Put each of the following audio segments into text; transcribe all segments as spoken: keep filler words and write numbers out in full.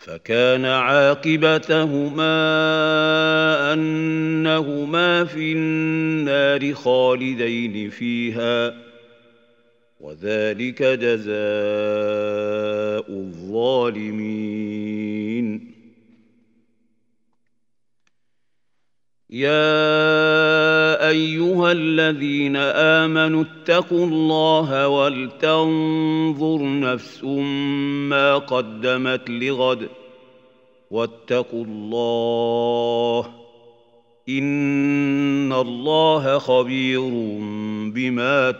فكان عاقبتهما أنهما في النار خالدين فيها وذلك جزاء الظالمين. يا أيها الذين آمنوا اتقوا الله ولتنظر نفس ما قدمت لغد واتقوا الله إن الله خبير بما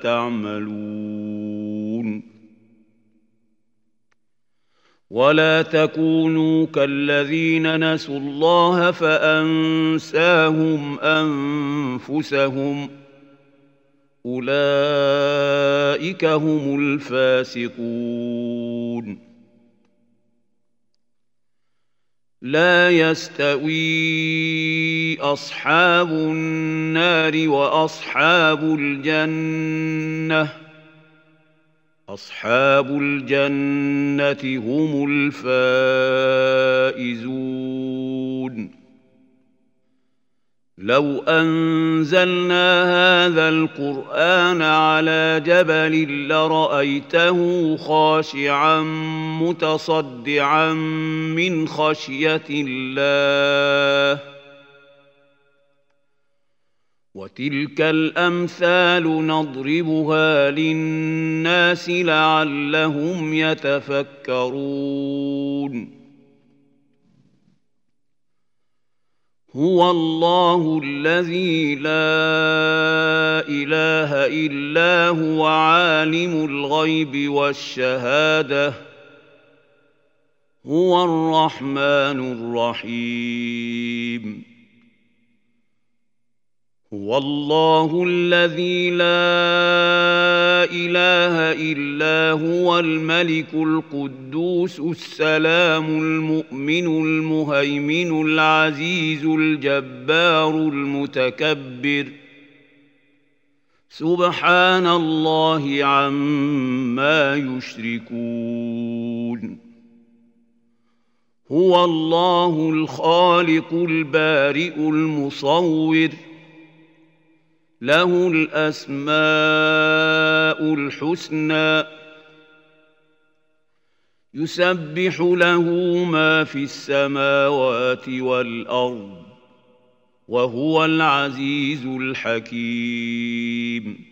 تعملون. ولا تكونوا كالذين نسوا الله فأنساهم أنفسهم أولئك هم الفاسقون. لا يستوي أصحاب النار وأصحاب الجنة أصحاب الجنة هم الفائزون. لو أنزلنا هذا القرآن على جبل لرأيته خاشعا متصدعا من خشية الله وتلك الأمثال نضربها للناس لعلهم يتفكرون. هو الله الذي لا إله إلا هو عالم الغيب والشهادة هو الرحمن الرحيم. هو الله الذي لا إله إلا هو الملك القدوس السلام المؤمن المهيمن العزيز الجبار المتكبر سبحان الله عما يشركون. هو الله الخالق البارئ المصور له الأسماء الحسنى يسبح له ما في السماوات والأرض وهو العزيز الحكيم.